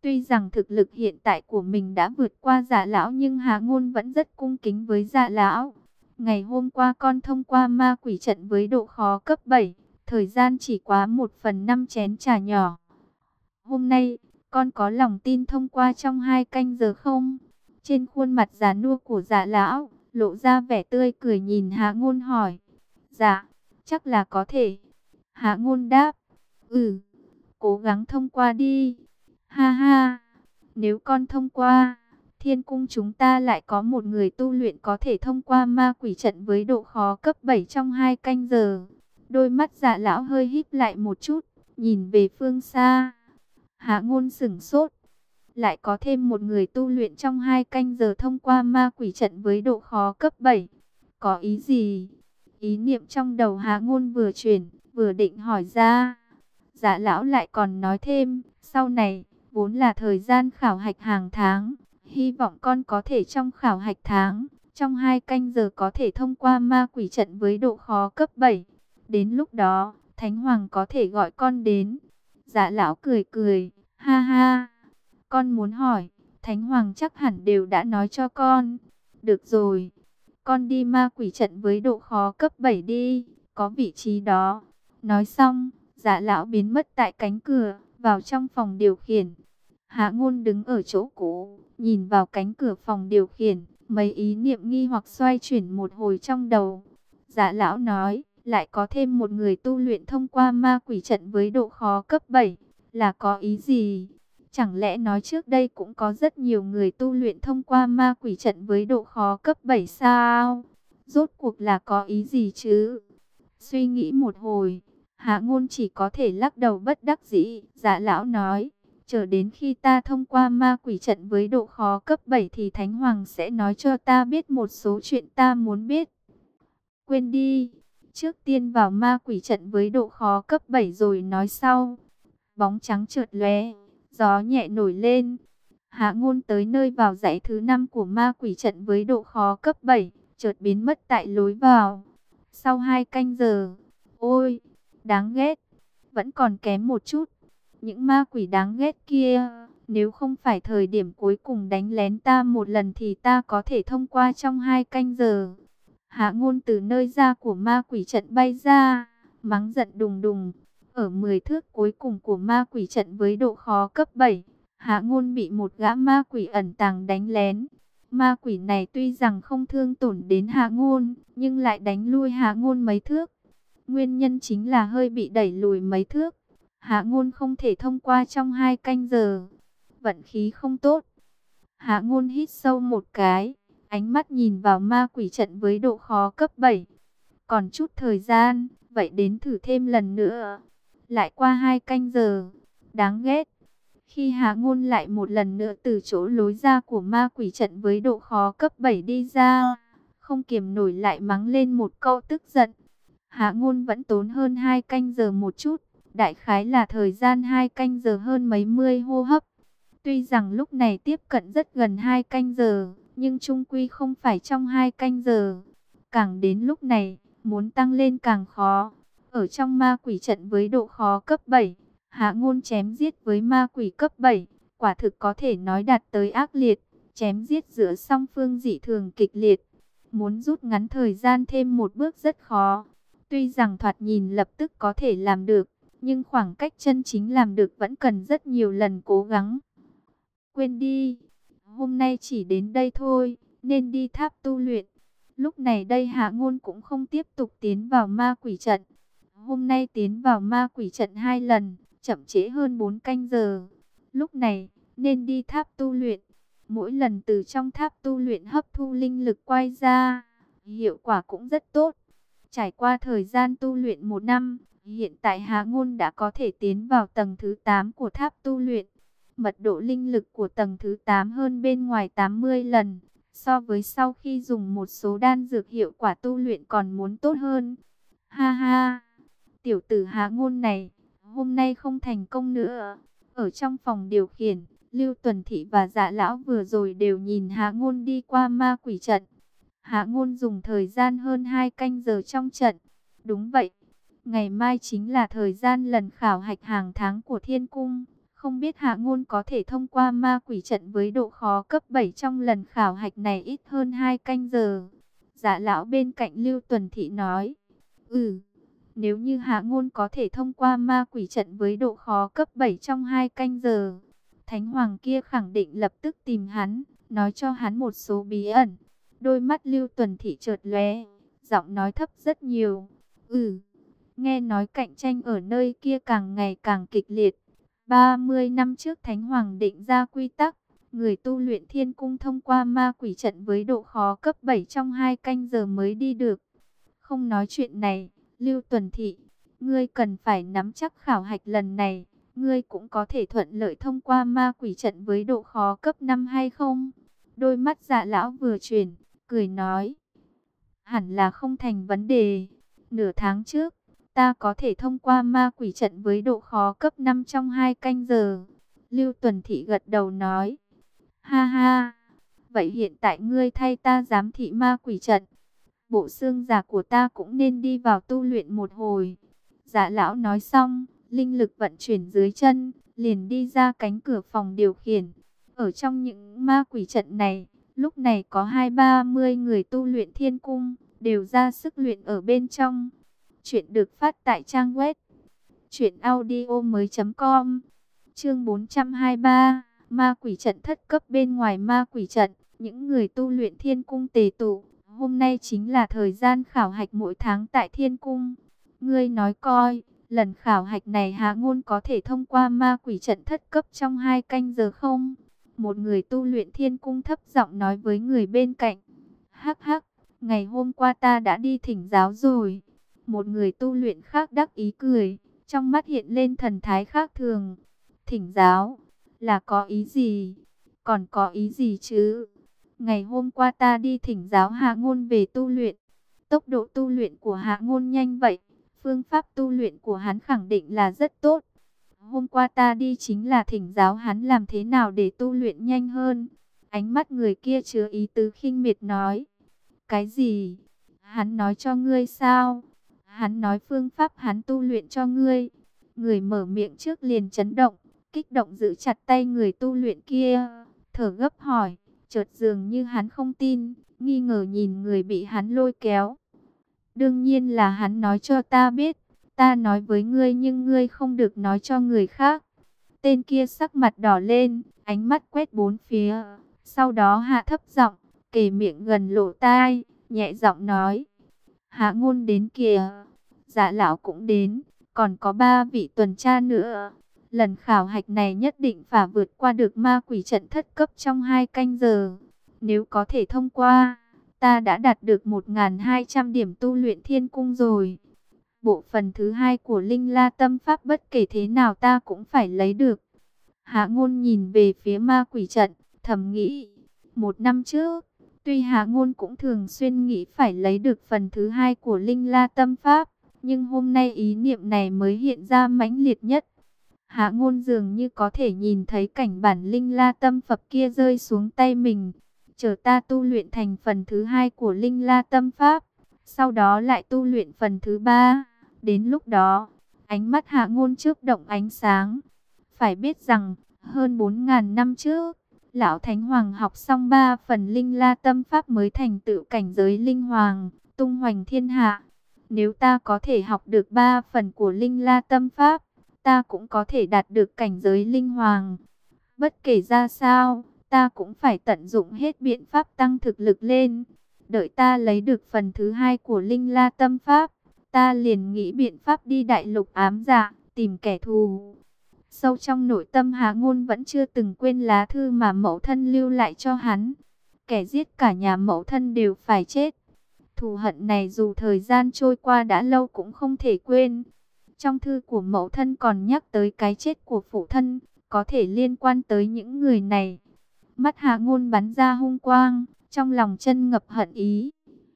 [SPEAKER 1] Tuy rằng thực lực hiện tại của mình đã vượt qua Dạ lão, nhưng Hạ Ngôn vẫn rất cung kính với Dạ lão. Ngày hôm qua con thông qua ma quỷ trận với độ khó cấp 7, thời gian chỉ quá 1/5 chén trà nhỏ. Hôm nay, con có lòng tin thông qua trong 2 canh giờ không? Trên khuôn mặt già nua của Dạ lão, lộ ra vẻ tươi cười nhìn Hạ Ngôn hỏi. Dạ, chắc là có thể. Hạ Ngôn đáp. Cố gắng thông qua đi. Ha ha, nếu con thông qua, thiên cung chúng ta lại có một người tu luyện có thể thông qua ma quỷ trận với độ khó cấp 7 trong 2 canh giờ. Đôi mắt Dạ lão hơi híp lại một chút, nhìn về phương xa. Hạ Ngôn sửng sốt. Lại có thêm một người tu luyện trong 2 canh giờ thông qua ma quỷ trận với độ khó cấp 7. Có ý gì? Ý niệm trong đầu Hạ Ngôn vừa chuyển, vừa định hỏi ra. Dạ lão lại còn nói thêm, sau này, vốn là thời gian khảo hạch hàng tháng. Hy vọng con có thể trong khảo hạch tháng, trong 2 canh giờ có thể thông qua ma quỷ trận với độ khó cấp 7. Đến lúc đó, Thánh Hoàng có thể gọi con đến. Dạ lão cười cười, ha ha. Con muốn hỏi, Thánh Hoàng chắc hẳn đều đã nói cho con. Được rồi, con đi ma quỷ trận với độ khó cấp 7 đi, có vị trí đó. Nói xong, Dạ lão biến mất tại cánh cửa, vào trong phòng điều khiển. Hạ Ngôn đứng ở chỗ cũ, nhìn vào cánh cửa phòng điều khiển, mấy ý niệm nghi hoặc xoay chuyển một hồi trong đầu. Dạ lão nói, lại có thêm một người tu luyện thông qua ma quỷ trận với độ khó cấp 7, là có ý gì? Chẳng lẽ nói trước đây cũng có rất nhiều người tu luyện thông qua ma quỷ trận với độ khó cấp 7 sao? Rốt cuộc là có ý gì chứ? Suy nghĩ một hồi, Hạ Ngôn chỉ có thể lắc đầu bất đắc dĩ. Dạ lão nói, chờ đến khi ta thông qua ma quỷ trận với độ khó cấp 7 thì Thánh Hoàng sẽ nói cho ta biết một số chuyện ta muốn biết. Quên đi, trước tiên vào ma quỷ trận với độ khó cấp 7 rồi nói sau. Bóng trắng chợt lóe, gió nhẹ nổi lên. Hạ Ngôn tới nơi vào dãy thứ 5 của ma quỷ trận với độ khó cấp 7, chợt biến mất tại lối vào. Sau 2 canh giờ, ôi, đáng ghét, vẫn còn kém một chút. Những ma quỷ đáng ghét kia, nếu không phải thời điểm cuối cùng đánh lén ta một lần thì ta có thể thông qua trong 2 canh giờ. Hạ Ngôn từ nơi ra của ma quỷ trận bay ra, mắng giận đùng đùng. Ở 10 thước cuối cùng của ma quỷ trận với độ khó cấp 7, Hạ Ngôn bị một gã ma quỷ ẩn tàng đánh lén. Ma quỷ này tuy rằng không thương tổn đến Hạ Ngôn, nhưng lại đánh lui Hạ Ngôn mấy thước. Nguyên nhân chính là hơi bị đẩy lùi mấy thước. Hạ Ngôn không thể thông qua trong 2 canh giờ. Vận khí không tốt. Hạ Ngôn hít sâu một cái, ánh mắt nhìn vào ma quỷ trận với độ khó cấp 7. Còn chút thời gian, vậy đến thử thêm lần nữa. Lại qua 2 canh giờ. Đáng ghét. Khi Hạ Ngôn lại một lần nữa từ chỗ lối ra của ma quỷ trận với độ khó cấp 7 đi ra, không kiềm nổi lại mắng lên một câu tức giận. Hạ Ngôn vẫn tốn hơn 2 canh giờ một chút, đại khái là thời gian 2 canh giờ hơn mấy mươi hô hấp. Tuy rằng lúc này tiếp cận rất gần 2 canh giờ, nhưng chung quy không phải trong 2 canh giờ. Càng đến lúc này, muốn tăng lên càng khó. Ở trong ma quỷ trận với độ khó cấp 7, Hạ Ngôn chém giết với ma quỷ cấp 7, quả thực có thể nói đạt tới ác liệt, chém giết giữa song phương dị thường kịch liệt. Muốn rút ngắn thời gian thêm một bước rất khó. Tuy rằng thoạt nhìn lập tức có thể làm được, nhưng khoảng cách chân chính làm được vẫn cần rất nhiều lần cố gắng. Quên đi, hôm nay chỉ đến đây thôi, nên đi tháp tu luyện. Lúc này đây Hạ Ngôn cũng không tiếp tục tiến vào ma quỷ trận. Hôm nay tiến vào ma quỷ trận 2 lần, chậm trễ hơn 4 canh giờ. Lúc này, nên đi tháp tu luyện. Mỗi lần từ trong tháp tu luyện hấp thu linh lực quay ra, hiệu quả cũng rất tốt. Trải qua thời gian tu luyện 1 năm, hiện tại Hạ Ngôn đã có thể tiến vào tầng thứ 8 của tháp tu luyện. Mật độ linh lực của tầng thứ 8 hơn bên ngoài 80 lần. So với sau khi dùng một số đan dược hiệu quả tu luyện còn muốn tốt hơn. Ha ha, tiểu tử Hạ Ngôn này, hôm nay không thành công nữa. Ở trong phòng điều khiển, Lưu Tuần Thị và Dạ Lão vừa rồi đều nhìn Hạ Ngôn đi qua ma quỷ trận. Hạ Ngôn dùng thời gian hơn 2 canh giờ trong trận. Đúng vậy, ngày mai chính là thời gian lần khảo hạch hàng tháng của Thiên Cung. Không biết Hạ Ngôn có thể thông qua ma quỷ trận với độ khó cấp 7 trong lần khảo hạch này ít hơn 2 canh giờ. Dạ lão bên cạnh Lưu Tuần Thị nói. Nếu như Hạ Ngôn có thể thông qua ma quỷ trận với độ khó cấp 7 trong 2 canh giờ, Thánh Hoàng kia khẳng định lập tức tìm hắn, nói cho hắn một số bí ẩn. Đôi mắt Lưu Tuần Thị chợt lóe, giọng nói thấp rất nhiều. Nghe nói cạnh tranh ở nơi kia càng ngày càng kịch liệt. 30 năm trước Thánh Hoàng định ra quy tắc, người tu luyện thiên cung thông qua ma quỷ trận với độ khó cấp 7 trong 2 canh giờ mới đi được. Không nói chuyện này, Lưu Tuần Thị, ngươi cần phải nắm chắc khảo hạch lần này, ngươi cũng có thể thuận lợi thông qua ma quỷ trận với độ khó cấp 5 hay không? Đôi mắt Dạ lão vừa chuyển, cười nói, hẳn là không thành vấn đề. Nửa tháng trước, ta có thể thông qua ma quỷ trận với độ khó cấp 5 trong 2 canh giờ. Lưu Tuần Thị gật đầu nói, ha ha, vậy hiện tại ngươi thay ta giám thị ma quỷ trận. Bộ xương giả của ta cũng nên đi vào tu luyện một hồi. Dạ lão nói xong, linh lực vận chuyển dưới chân, liền đi ra cánh cửa phòng điều khiển. Ở trong những ma quỷ trận này, lúc này có 20-30 người tu luyện thiên cung, đều ra sức luyện ở bên trong. Chuyện được phát tại trang web truyệnaudiomoi.com. Chương 423, ma quỷ trận thất cấp. Bên ngoài ma quỷ trận, những người tu luyện thiên cung tề tụ. Hôm nay chính là thời gian khảo hạch mỗi tháng tại thiên cung. Ngươi nói coi, lần khảo hạch này Hạ Ngôn có thể thông qua ma quỷ trận thất cấp trong 2 canh giờ không? Một người tu luyện thiên cung thấp giọng nói với người bên cạnh. Hắc hắc, ngày hôm qua ta đã đi thỉnh giáo rồi. Một người tu luyện khác đắc ý cười, trong mắt hiện lên thần thái khác thường. Thỉnh giáo, là có ý gì? Còn có ý gì chứ? Ngày hôm qua ta đi thỉnh giáo Hạ Ngôn về tu luyện. Tốc độ tu luyện của Hạ Ngôn nhanh vậy, phương pháp tu luyện của hắn khẳng định là rất tốt. Hôm qua ta đi chính là thỉnh giáo hắn làm thế nào để tu luyện nhanh hơn. Ánh mắt người kia chứa ý tứ khinh miệt nói. Cái gì? Hắn nói cho ngươi sao? Hắn nói phương pháp hắn tu luyện cho ngươi. Người mở miệng trước liền chấn động, kích động giữ chặt tay người tu luyện kia, thở gấp hỏi. Chợt dường như hắn không tin, nghi ngờ nhìn người bị hắn lôi kéo. Đương nhiên là hắn nói cho ta biết. Ta nói với ngươi nhưng ngươi không được nói cho người khác. Tên kia sắc mặt đỏ lên, ánh mắt quét bốn phía. Sau đó hạ thấp giọng, kề miệng gần lỗ tai, nhẹ giọng nói. Hạ Ngôn đến kìa. Dạ lão cũng đến, còn có 3 vị tuần tra nữa. Lần khảo hạch này nhất định phải vượt qua được ma quỷ trận thất cấp trong 2 canh giờ. Nếu có thể thông qua, ta đã đạt được 1.200 điểm tu luyện thiên cung rồi. Bộ phần thứ 2 của Linh La Tâm Pháp bất kể thế nào ta cũng phải lấy được. Hạ Ngôn nhìn về phía ma quỷ trận, thầm nghĩ. 1 năm trước, tuy Hạ Ngôn cũng thường xuyên nghĩ phải lấy được phần thứ 2 của Linh La Tâm Pháp, nhưng hôm nay ý niệm này mới hiện ra mãnh liệt nhất. Hạ Ngôn dường như có thể nhìn thấy cảnh bản Linh La Tâm Pháp kia rơi xuống tay mình. Chờ ta tu luyện thành phần thứ 2 của Linh La Tâm Pháp, sau đó lại tu luyện phần thứ 3. Đến lúc đó, ánh mắt Hạ Ngôn chớp động ánh sáng. Phải biết rằng, hơn 4.000 năm trước, Lão Thánh Hoàng học xong 3 phần Linh La Tâm Pháp mới thành tựu cảnh giới Linh Hoàng, tung hoành thiên hạ. Nếu ta có thể học được 3 phần của Linh La Tâm Pháp, ta cũng có thể đạt được cảnh giới Linh Hoàng. Bất kể ra sao, ta cũng phải tận dụng hết biện pháp tăng thực lực lên. Đợi ta lấy được phần thứ 2 của Linh La Tâm Pháp, ta liền nghĩ biện pháp đi đại lục ám dạ, tìm kẻ thù. Sâu trong nội tâm Hạ Ngôn vẫn chưa từng quên lá thư mà mẫu thân lưu lại cho hắn. Kẻ giết cả nhà mẫu thân đều phải chết. Thù hận này dù thời gian trôi qua đã lâu cũng không thể quên. Trong thư của mẫu thân còn nhắc tới cái chết của phụ thân, có thể liên quan tới những người này. Mắt Hạ Ngôn bắn ra hung quang, trong lòng chân ngập hận ý.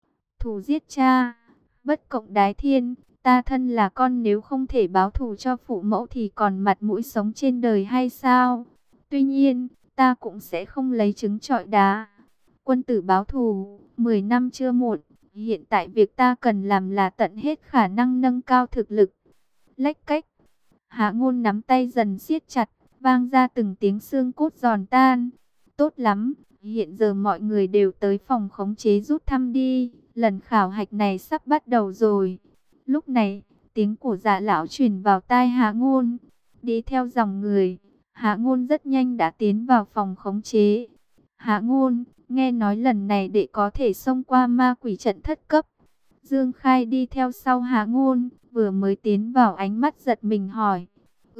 [SPEAKER 1] Thù giết cha, bất cộng đái thiên, ta thân là con nếu không thể báo thù cho phụ mẫu thì còn mặt mũi sống trên đời hay sao? Tuy nhiên, ta cũng sẽ không lấy trứng trọi đá. Quân tử báo thù, 10 năm chưa muộn. Hiện tại việc ta cần làm là tận hết khả năng nâng cao thực lực. Lách cách, Hạ Ngôn nắm tay dần siết chặt, vang ra từng tiếng xương cốt giòn tan. Tốt lắm, hiện giờ mọi người đều tới phòng khống chế rút thăm đi, lần khảo hạch này sắp bắt đầu rồi. Lúc này, tiếng của Dạ lão truyền vào tai Hạ Ngôn. Đi theo dòng người, Hạ Ngôn rất nhanh đã tiến vào phòng khống chế. Hạ Ngôn, nghe nói lần này đệ có thể xông qua ma quỷ trận thất cấp. Dương Khai đi theo sau Hạ Ngôn, vừa mới tiến vào ánh mắt giật mình hỏi.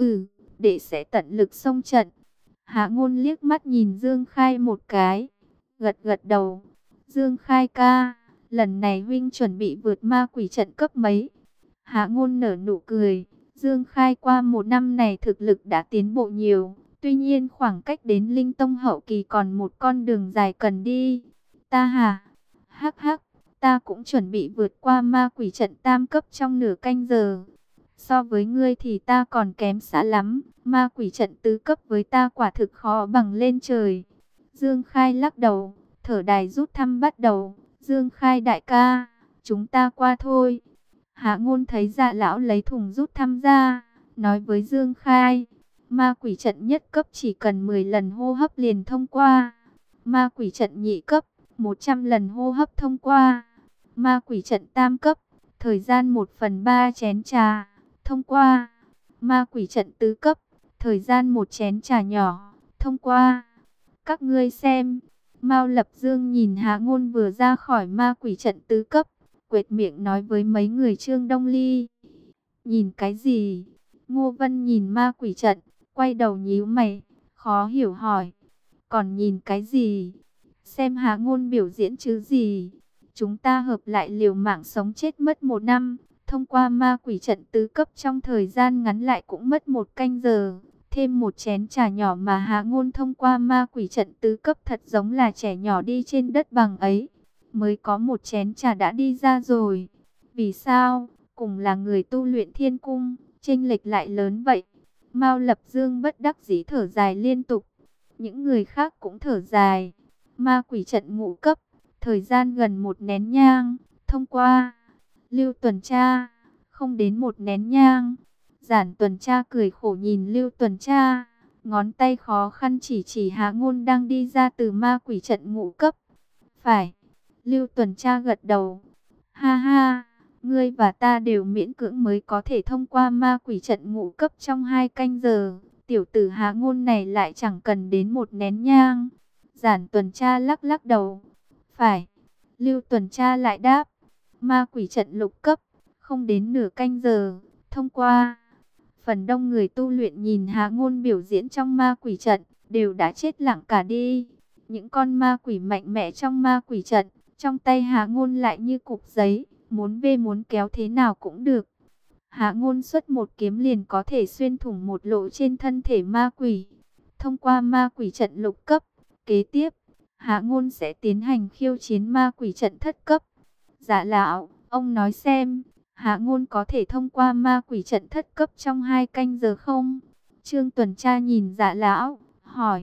[SPEAKER 1] Đệ sẽ tận lực xông trận. Hạ Ngôn liếc mắt nhìn Dương Khai một cái, gật gật đầu. Dương Khai ca, lần này huynh chuẩn bị vượt ma quỷ trận cấp mấy? Hạ Ngôn nở nụ cười. Dương Khai qua một năm này thực lực đã tiến bộ nhiều. Tuy nhiên khoảng cách đến Linh Tông hậu kỳ còn một con đường dài cần đi. Ta hả? Hắc hắc, ta cũng chuẩn bị vượt qua ma quỷ trận tam cấp trong nửa canh giờ. So với ngươi thì ta còn kém xa lắm. Ma quỷ trận tứ cấp với ta quả thực khó bằng lên trời. Dương Khai lắc đầu. Thở đài rút thăm bắt đầu. Dương Khai đại ca, chúng ta qua thôi. Hạ Ngôn thấy Dạ lão lấy thùng rút thăm ra, nói với Dương Khai. Ma quỷ trận nhất cấp chỉ cần 10 lần hô hấp liền thông qua. Ma quỷ trận nhị cấp, 100 lần hô hấp thông qua. Ma quỷ trận tam cấp, thời gian 1/3 chén trà, thông qua. Ma quỷ trận tứ cấp, thời gian 1 chén trà nhỏ, thông qua. Các ngươi xem. Mao Lập Dương nhìn Hạ Ngôn vừa ra khỏi ma quỷ trận tứ cấp, quệt miệng nói với mấy người Trương Đông Ly. Nhìn cái gì? Ngô Vân nhìn ma quỷ trận, quay đầu nhíu mày, khó hiểu hỏi. Còn nhìn cái gì? Xem Hạ Ngôn biểu diễn chứ gì? Chúng ta hợp lại liều mạng sống chết mất 1 năm, thông qua ma quỷ trận tứ cấp trong thời gian ngắn lại cũng mất 1 canh giờ. Thêm 1 chén trà nhỏ mà Hạ Ngôn thông qua ma quỷ trận tứ cấp thật giống là trẻ nhỏ đi trên đất bằng ấy. Mới có 1 chén trà đã đi ra rồi. Vì sao? Cùng là người tu luyện thiên cung, chênh lệch lại lớn vậy. Mao Lập Dương bất đắc dĩ thở dài liên tục. Những người khác cũng thở dài. Ma quỷ trận ngũ cấp, thời gian gần 1 nén nhang, thông qua. Lưu Tuần Tra, không đến 1 nén nhang. Giản Tuần Tra cười khổ nhìn Lưu Tuần Tra, ngón tay khó khăn chỉ Hạ Ngôn đang đi ra từ ma quỷ trận ngũ cấp. Phải. Lưu Tuần Tra gật đầu. Ha ha, ngươi và ta đều miễn cưỡng mới có thể thông qua ma quỷ trận ngũ cấp trong 2 canh giờ. Tiểu tử Hạ Ngôn này lại chẳng cần đến 1 nén nhang. Giản Tuần Tra lắc lắc đầu. Phải. Lưu Tuần Tra lại đáp. Ma quỷ trận lục cấp, không đến nửa canh giờ, thông qua. Phần đông người tu luyện nhìn Hạ Ngôn biểu diễn trong ma quỷ trận, đều đã chết lặng cả đi. Những con ma quỷ mạnh mẽ trong ma quỷ trận, trong tay Hạ Ngôn lại như cục giấy, muốn vê muốn kéo thế nào cũng được. Hạ Ngôn xuất một kiếm liền có thể xuyên thủng một lỗ trên thân thể ma quỷ. Thông qua ma quỷ trận lục cấp, kế tiếp, Hạ Ngôn sẽ tiến hành khiêu chiến ma quỷ trận thất cấp. Dạ lão, ông nói xem, Hạ Ngôn có thể thông qua ma quỷ trận thất cấp trong 2 canh giờ không? Trương Tuần Tra nhìn Dạ lão, hỏi.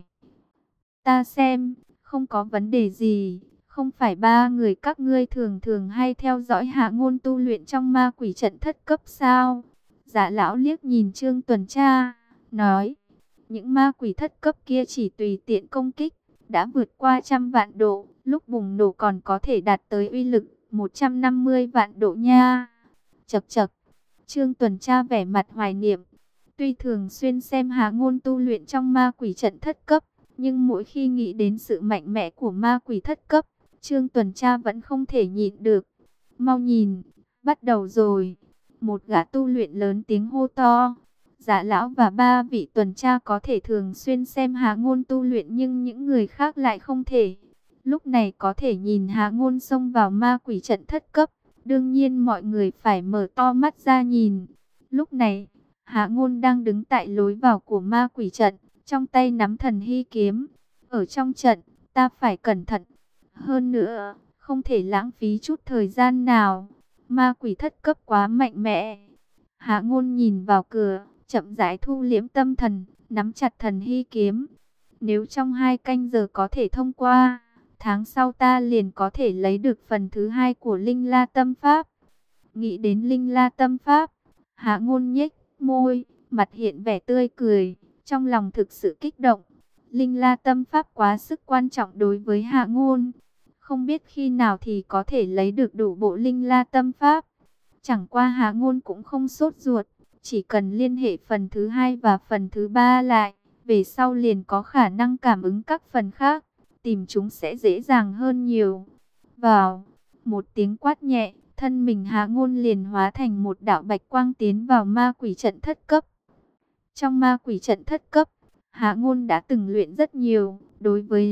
[SPEAKER 1] Ta xem, không có vấn đề gì. Không phải 3 người các ngươi thường thường hay theo dõi Hạ Ngôn tu luyện trong ma quỷ trận thất cấp sao? Dạ lão liếc nhìn Trương Tuần Tra, nói. Những ma quỷ thất cấp kia chỉ tùy tiện công kích, đã vượt qua 100 vạn độ, lúc bùng nổ còn có thể đạt tới uy lực 150 vạn độ nha. Chậc chậc, Trương Tuần Tra vẻ mặt hoài niệm. Tuy thường xuyên xem Hạ Ngôn tu luyện trong ma quỷ trận thất cấp, nhưng mỗi khi nghĩ đến sự mạnh mẽ của ma quỷ thất cấp, Trương Tuần Tra vẫn không thể nhịn được. Mau nhìn, bắt đầu rồi. Một gã tu luyện lớn tiếng hô to. Dạ lão và 3 vị tuần tra có thể thường xuyên xem Hạ Ngôn tu luyện, nhưng những người khác lại không thể. Lúc này có thể nhìn Hạ Ngôn xông vào ma quỷ trận thất cấp, đương nhiên mọi người phải mở to mắt ra nhìn. Lúc này, Hạ Ngôn đang đứng tại lối vào của ma quỷ trận, trong tay nắm thần hy kiếm. Ở trong trận, ta phải cẩn thận. Hơn nữa, không thể lãng phí chút thời gian nào. Ma quỷ thất cấp quá mạnh mẽ. Hạ Ngôn nhìn vào cửa, chậm rãi thu liễm tâm thần, nắm chặt thần hy kiếm. Nếu trong 2 canh giờ có thể thông qua, tháng sau ta liền có thể lấy được phần thứ 2 của Linh La Tâm Pháp. Nghĩ đến Linh La Tâm Pháp, Hạ Ngôn nhếch môi, mặt hiện vẻ tươi cười. trong lòng thực sự kích động. Linh La tâm pháp quá sức quan trọng đối với Hạ Ngôn. Không biết khi nào thì có thể lấy được đủ bộ Linh La tâm pháp. Chẳng qua Hạ Ngôn cũng không sốt ruột. Chỉ cần liên hệ phần thứ hai và phần thứ ba lại. Về sau liền có khả năng cảm ứng các phần khác. Tìm chúng sẽ dễ dàng hơn nhiều. Vào, một tiếng quát nhẹ, thân mình Hạ Ngôn liền hóa thành một đạo bạch quang tiến vào ma quỷ trận thất cấp. Trong ma quỷ trận thất cấp, Hạ Ngôn đã từng luyện rất nhiều, đối với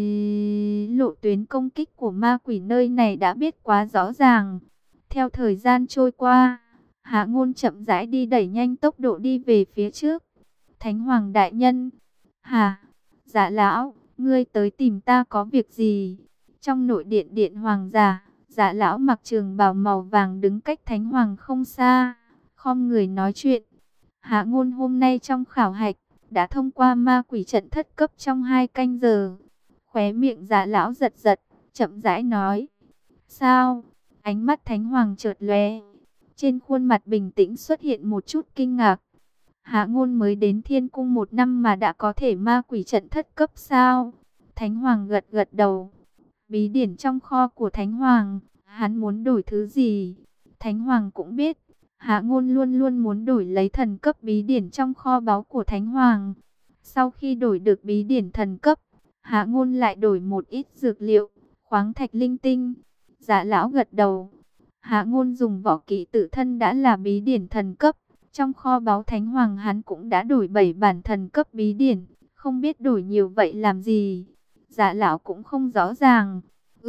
[SPEAKER 1] lộ tuyến công kích của ma quỷ nơi này đã biết quá rõ ràng. Theo thời gian trôi qua, Hạ Ngôn chậm rãi đi đẩy nhanh tốc độ đi về phía trước. Thánh Hoàng đại nhân, hả? Dạ lão, ngươi tới tìm ta có việc gì? Trong nội điện điện hoàng giả, Dạ lão mặc trường bào màu vàng đứng cách Thánh Hoàng không xa, khom người nói chuyện. Hạ Ngôn hôm nay trong khảo hạch đã thông qua ma quỷ trận thất cấp trong 2 canh giờ. Khóe miệng Dạ lão giật giật, chậm rãi nói: "Sao?" Ánh mắt Thánh Hoàng chợt lóe, trên khuôn mặt bình tĩnh xuất hiện một chút kinh ngạc. Hạ Ngôn mới đến Thiên Cung 1 năm mà đã có thể ma quỷ trận thất cấp sao? Thánh Hoàng gật gật đầu. Bí điển trong kho của Thánh Hoàng, hắn muốn đổi thứ gì? Thánh Hoàng cũng biết, Hạ Ngôn luôn luôn muốn đổi lấy thần cấp bí điển trong kho báu của Thánh Hoàng. Sau khi đổi được bí điển thần cấp, Hạ Ngôn lại đổi một ít dược liệu, khoáng thạch linh tinh. Dạ lão gật đầu. Hạ Ngôn dùng võ kỹ tự thân đã là bí điển thần cấp. Trong kho báu Thánh Hoàng hắn cũng đã đổi 7 bản thần cấp bí điển. Không biết đổi nhiều vậy làm gì. Dạ lão cũng không rõ ràng.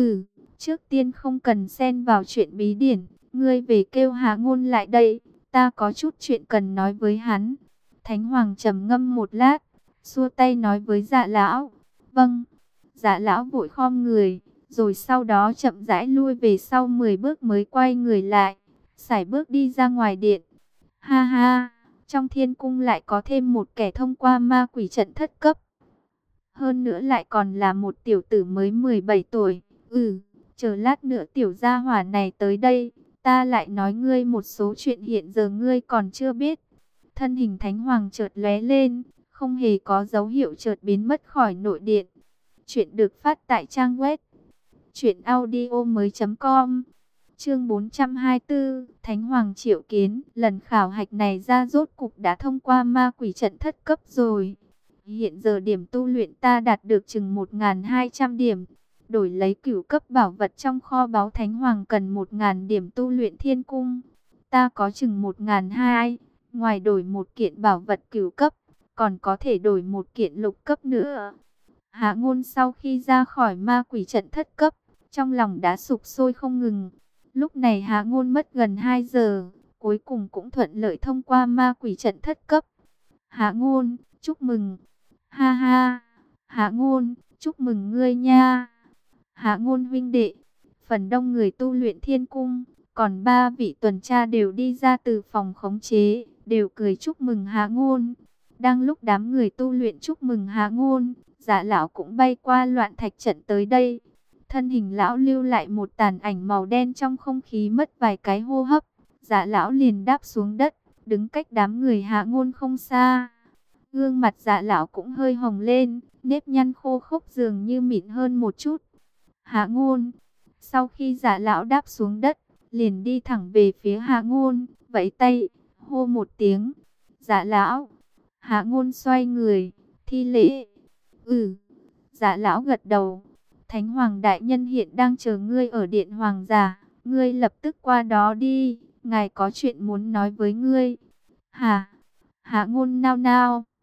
[SPEAKER 1] Trước tiên không cần xen vào chuyện bí điển. Ngươi về kêu Hạ Ngôn lại đây. Ta có chút chuyện cần nói với hắn. Thánh Hoàng trầm ngâm một lát, xua tay nói với Dạ lão: "Vâng." Dạ lão vội khom người, rồi sau đó chậm rãi lui về sau 10 bước mới quay người lại, sải bước đi ra ngoài điện. Ha ha, trong Thiên Cung lại có thêm một kẻ thông qua ma quỷ trận thất cấp. Hơn nữa lại còn là một tiểu tử mới 17 tuổi. Chờ lát nữa tiểu gia hỏa này tới đây, ta lại nói ngươi một số chuyện hiện giờ ngươi còn chưa biết. Thân hình Thánh Hoàng chợt lóe lên, không hề có dấu hiệu chợt biến mất khỏi nội điện. Chuyện được phát tại trang web truyệnaudiomoi.com. Chương 424, Thánh Hoàng triệu kiến. Lần khảo hạch này ra rốt cục đã thông qua ma quỷ trận thất cấp rồi. Hiện giờ điểm tu luyện ta đạt được chừng 1.200 điểm. Đổi lấy cửu cấp bảo vật trong kho báu Thánh Hoàng cần 1.000 điểm tu luyện Thiên Cung. Ta có chừng 1.200. Ngoài đổi một kiện bảo vật cửu cấp, còn có thể đổi một kiện lục cấp nữa. Hạ Ngôn sau khi ra khỏi ma quỷ trận thất cấp, trong lòng đã sục sôi không ngừng. Lúc này Hạ Ngôn mất gần 2 giờ, cuối cùng cũng thuận lợi thông qua ma quỷ trận thất cấp. Hạ Ngôn, chúc mừng. Ha ha, Hạ Ngôn, chúc mừng ngươi nha. Hạ Ngôn huynh đệ, phần đông người tu luyện Thiên Cung, còn 3 vị tuần tra đều đi ra từ phòng khống chế, đều cười chúc mừng Hạ Ngôn. Đang lúc đám người tu luyện chúc mừng Hạ Ngôn, Dạ lão cũng bay qua loạn thạch trận tới đây. Thân hình lão lưu lại một tàn ảnh màu đen trong không khí, mất vài cái hô hấp. Dạ lão liền đáp xuống đất, đứng cách đám người Hạ Ngôn không xa. Gương mặt Dạ lão cũng hơi hồng lên, nếp nhăn khô khốc dường như mịn hơn một chút. Hạ Ngôn, sau khi Dạ lão đáp xuống đất, liền đi thẳng về phía Hạ Ngôn, vẫy tay, hô một tiếng. Dạ lão. Hạ Ngôn xoay người, thi lễ. Dạ lão gật đầu. Thánh Hoàng đại nhân hiện đang chờ ngươi ở điện hoàng giả, ngươi lập tức qua đó đi, ngài có chuyện muốn nói với ngươi. Hả? Hạ Ngôn nao nao,